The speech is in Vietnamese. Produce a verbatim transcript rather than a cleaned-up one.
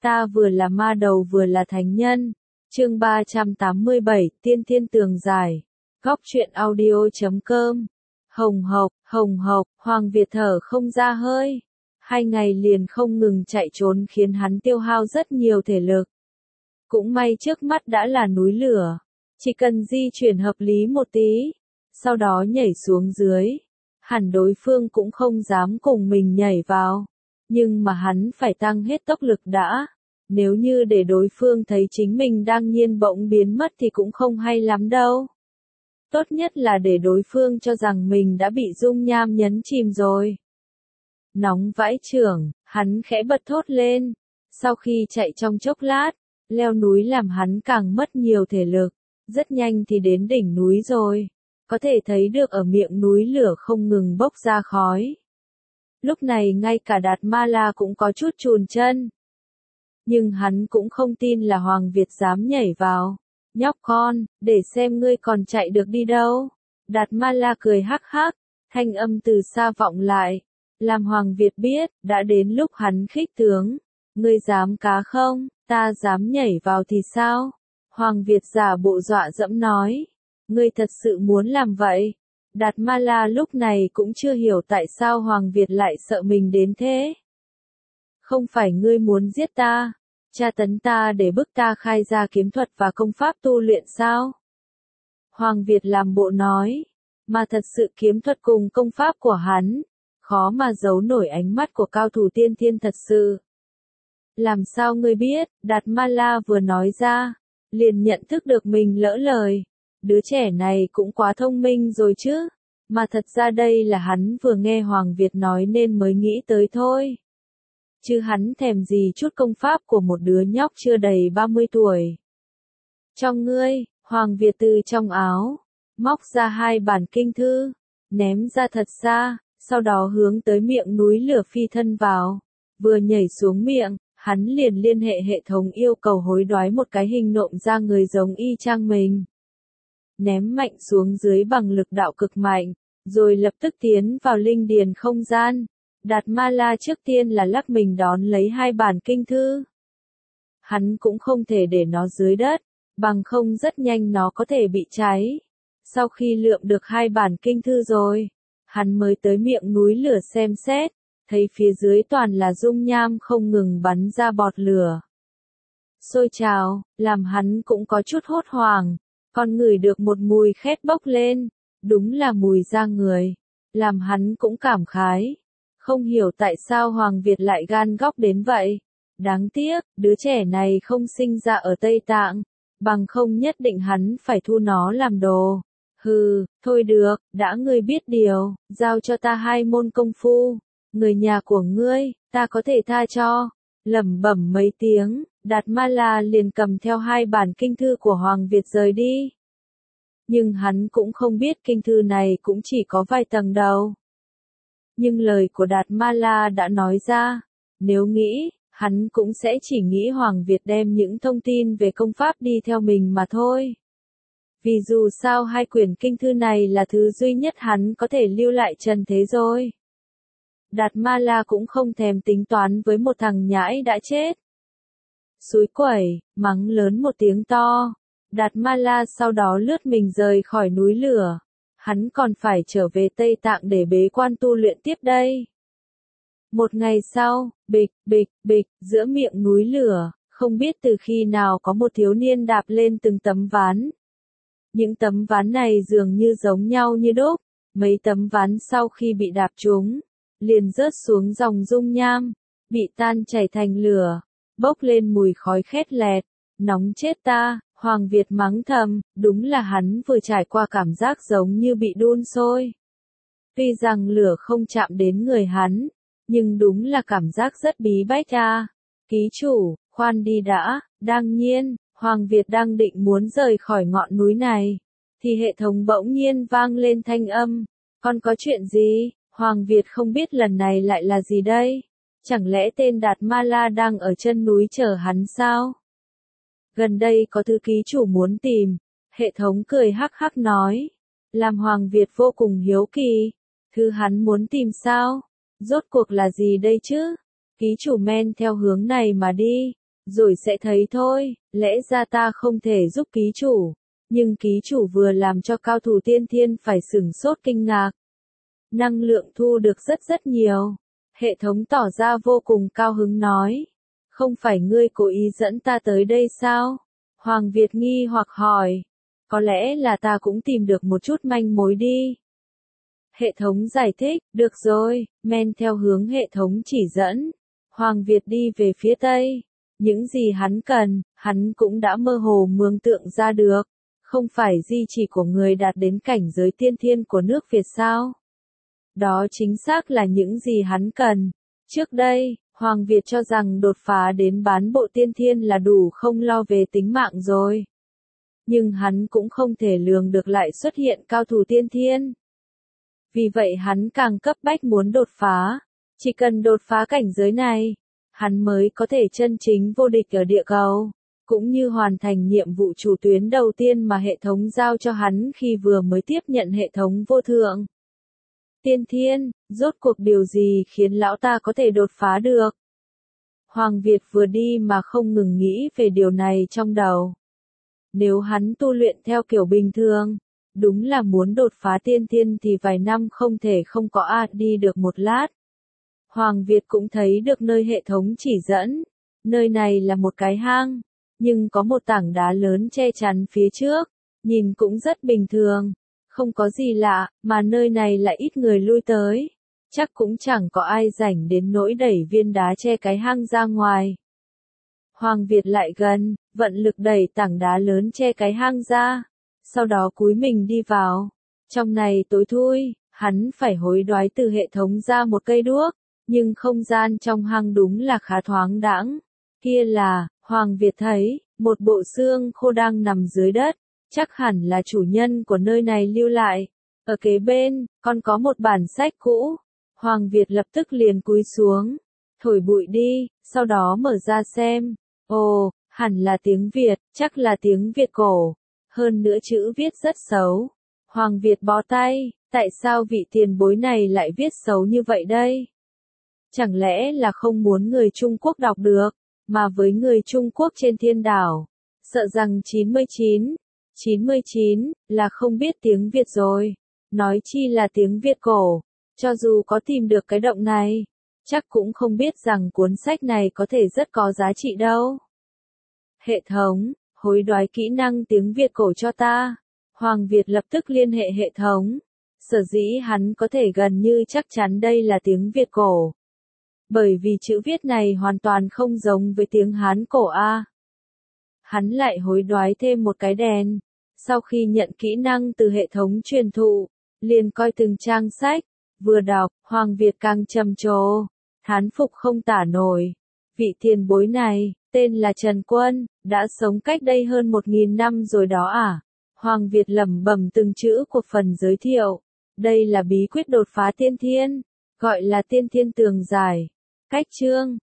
ta vừa là ma đầu vừa là thánh nhân. Chương ba trăm tám mươi bảy, Tiên Thiên Tường Giải. Góc truyện audio chấm com. Hồng hộc, hồng hộc, Hoàng Việt thở không ra hơi. Hai ngày liền không ngừng chạy trốn khiến hắn tiêu hao rất nhiều thể lực. Cũng may trước mắt đã là núi lửa. Chỉ cần di chuyển hợp lý một tí, sau đó nhảy xuống dưới. Hẳn đối phương cũng không dám cùng mình nhảy vào. Nhưng mà hắn phải tăng hết tốc lực đã. Nếu như để đối phương thấy chính mình đang nhiên bỗng biến mất thì cũng không hay lắm đâu. Tốt nhất là để đối phương cho rằng mình đã bị dung nham nhấn chìm rồi. Nóng vãi chưởng, hắn khẽ bật thốt lên. Sau khi chạy trong chốc lát, leo núi làm hắn càng mất nhiều thể lực. Rất nhanh thì đến đỉnh núi rồi. Có thể thấy được ở miệng núi lửa không ngừng bốc ra khói. Lúc này ngay cả Đạt Ma La cũng có chút chùn chân. Nhưng hắn cũng không tin là Hoàng Việt dám nhảy vào. Nhóc con, để xem ngươi còn chạy được đi đâu. Đạt Ma La cười hắc hắc, thanh âm từ xa vọng lại. Làm Hoàng Việt biết, đã đến lúc hắn khích tướng. Ngươi dám cá không, ta dám nhảy vào thì sao? Hoàng Việt giả bộ dọa dẫm nói. Ngươi thật sự muốn làm vậy? Đạt Ma La lúc này cũng chưa hiểu tại sao Hoàng Việt lại sợ mình đến thế. Không phải ngươi muốn giết ta, tra tấn ta để bức ta khai ra kiếm thuật và công pháp tu luyện sao? Hoàng Việt làm bộ nói, mà thật sự kiếm thuật cùng công pháp của hắn, khó mà giấu nổi ánh mắt của cao thủ tiên thiên thật sự. Làm sao ngươi biết? Đạt Ma La vừa nói ra, liền nhận thức được mình lỡ lời. Đứa trẻ này cũng quá thông minh rồi chứ, mà thật ra đây là hắn vừa nghe Hoàng Việt nói nên mới nghĩ tới thôi. Chứ hắn thèm gì chút công pháp của một đứa nhóc chưa đầy ba mươi tuổi. Trong ngươi, Hoàng Việt từ trong áo, móc ra hai bản kinh thư, ném ra thật xa, sau đó hướng tới miệng núi lửa phi thân vào. Vừa nhảy xuống miệng, hắn liền liên hệ hệ thống yêu cầu hối đoái một cái hình nộm ra người giống y chang mình. Ném mạnh xuống dưới bằng lực đạo cực mạnh, rồi lập tức tiến vào linh điền không gian. Đạt Ma La trước tiên là lắc mình đón lấy hai bản kinh thư. Hắn cũng không thể để nó dưới đất, bằng không rất nhanh nó có thể bị cháy. Sau khi lượm được hai bản kinh thư rồi, hắn mới tới miệng núi lửa xem xét, thấy phía dưới toàn là dung nham không ngừng bắn ra bọt lửa. Sôi trào, làm hắn cũng có chút hốt hoảng. Còn ngửi được một mùi khét bốc lên, đúng là mùi da người, làm hắn cũng cảm khái. Không hiểu tại sao Hoàng Việt lại gan góc đến vậy. Đáng tiếc, đứa trẻ này không sinh ra ở Tây Tạng, bằng không nhất định hắn phải thu nó làm đồ. Hừ, thôi được, đã ngươi biết điều, giao cho ta hai môn công phu, người nhà của ngươi, ta có thể tha cho. Lẩm bẩm mấy tiếng, Đạt Ma La liền cầm theo hai bản kinh thư của Hoàng Việt rời đi. Nhưng hắn cũng không biết kinh thư này cũng chỉ có vài tầng đầu. Nhưng lời của Đạt Ma La đã nói ra, nếu nghĩ, hắn cũng sẽ chỉ nghĩ Hoàng Việt đem những thông tin về công pháp đi theo mình mà thôi. Vì dù sao hai quyển kinh thư này là thứ duy nhất hắn có thể lưu lại trần thế rồi. Đạt Ma La cũng không thèm tính toán với một thằng nhãi đã chết. Xúi quẩy, mắng lớn một tiếng to. Đạt Ma La sau đó lướt mình rời khỏi núi lửa. Hắn còn phải trở về Tây Tạng để bế quan tu luyện tiếp đây. Một ngày sau, bịch, bịch, bịch, giữa miệng núi lửa, không biết từ khi nào có một thiếu niên đạp lên từng tấm ván. Những tấm ván này dường như giống nhau như đúc. Mấy tấm ván sau khi bị đạp trúng, liền rớt xuống dòng dung nham, bị tan chảy thành lửa, bốc lên mùi khói khét lẹt, nóng chết ta. Hoàng Việt mắng thầm, đúng là hắn vừa trải qua cảm giác giống như bị đun sôi. Tuy rằng lửa không chạm đến người hắn, nhưng đúng là cảm giác rất bí bách à. Ký chủ, khoan đi đã, đang nhiên, Hoàng Việt đang định muốn rời khỏi ngọn núi này, thì hệ thống bỗng nhiên vang lên thanh âm, còn có chuyện gì? Hoàng Việt không biết lần này lại là gì đây? Chẳng lẽ tên Đạt Ma La đang ở chân núi chờ hắn sao? Gần đây có thứ ký chủ muốn tìm, hệ thống cười hắc hắc nói. Làm Hoàng Việt vô cùng hiếu kỳ. Thứ hắn muốn tìm sao? Rốt cuộc là gì đây chứ? Ký chủ men theo hướng này mà đi. Rồi sẽ thấy thôi, lẽ ra ta không thể giúp ký chủ. Nhưng ký chủ vừa làm cho cao thủ tiên thiên phải sửng sốt kinh ngạc. Năng lượng thu được rất rất nhiều. Hệ thống tỏ ra vô cùng cao hứng nói. Không phải ngươi cố ý dẫn ta tới đây sao? Hoàng Việt nghi hoặc hỏi. Có lẽ là ta cũng tìm được một chút manh mối đi. Hệ thống giải thích, được rồi, men theo hướng hệ thống chỉ dẫn. Hoàng Việt đi về phía tây. Những gì hắn cần, hắn cũng đã mơ hồ mường tượng ra được. Không phải di chỉ của người đạt đến cảnh giới tiên thiên của nước Việt sao? Đó chính xác là những gì hắn cần. Trước đây, Hoàng Việt cho rằng đột phá đến bán bộ tiên thiên là đủ không lo về tính mạng rồi. Nhưng hắn cũng không thể lường được lại xuất hiện cao thủ tiên thiên. Vì vậy hắn càng cấp bách muốn đột phá. Chỉ cần đột phá cảnh giới này, hắn mới có thể chân chính vô địch ở địa cầu. Cũng như hoàn thành nhiệm vụ chủ tuyến đầu tiên mà hệ thống giao cho hắn khi vừa mới tiếp nhận hệ thống vô thượng. Tiên thiên, rốt cuộc điều gì khiến lão ta có thể đột phá được? Hoàng Việt vừa đi mà không ngừng nghĩ về điều này trong đầu. Nếu hắn tu luyện theo kiểu bình thường, đúng là muốn đột phá tiên thiên thì vài năm không thể không có a đi được một lát. Hoàng Việt cũng thấy được nơi hệ thống chỉ dẫn. Nơi này là một cái hang, nhưng có một tảng đá lớn che chắn phía trước, nhìn cũng rất bình thường. Không có gì lạ, mà nơi này lại ít người lui tới. Chắc cũng chẳng có ai rảnh đến nỗi đẩy viên đá che cái hang ra ngoài. Hoàng Việt lại gần, vận lực đẩy tảng đá lớn che cái hang ra. Sau đó cúi mình đi vào. Trong này tối thui, hắn phải hối đoái từ hệ thống ra một cây đuốc. Nhưng không gian trong hang đúng là khá thoáng đãng. Kia là, Hoàng Việt thấy, một bộ xương khô đang nằm dưới đất. Chắc hẳn là chủ nhân của nơi này lưu lại. Ở kế bên, còn có một bản sách cũ. Hoàng Việt lập tức liền cúi xuống. Thổi bụi đi, sau đó mở ra xem. Ồ, hẳn là tiếng Việt, chắc là tiếng Việt cổ. Hơn nữa chữ viết rất xấu. Hoàng Việt bó tay, tại sao vị tiền bối này lại viết xấu như vậy đây? Chẳng lẽ là không muốn người Trung Quốc đọc được, mà với người Trung Quốc trên thiên đảo, sợ rằng chín mươi chín, chín mươi chín, là không biết tiếng Việt rồi. Nói chi là tiếng Việt cổ, cho dù có tìm được cái động này, chắc cũng không biết rằng cuốn sách này có thể rất có giá trị đâu. Hệ thống, hối đoái kỹ năng tiếng Việt cổ cho ta. Hoàng Việt lập tức liên hệ hệ thống. Sở dĩ hắn có thể gần như chắc chắn đây là tiếng Việt cổ. Bởi vì chữ viết này hoàn toàn không giống với tiếng Hán cổ A. Hắn lại hối đoái thêm một cái đèn. Sau khi nhận kỹ năng từ hệ thống truyền thụ, liền coi từng trang sách, vừa đọc, Hoàng Việt càng trầm trồ, thán phục không tả nổi. Vị tiền bối này, tên là Trần Quân, đã sống cách đây hơn một nghìn năm rồi đó à? Hoàng Việt lẩm bẩm từng chữ của phần giới thiệu. Đây là bí quyết đột phá tiên thiên, gọi là tiên thiên tường giải. Cách chương,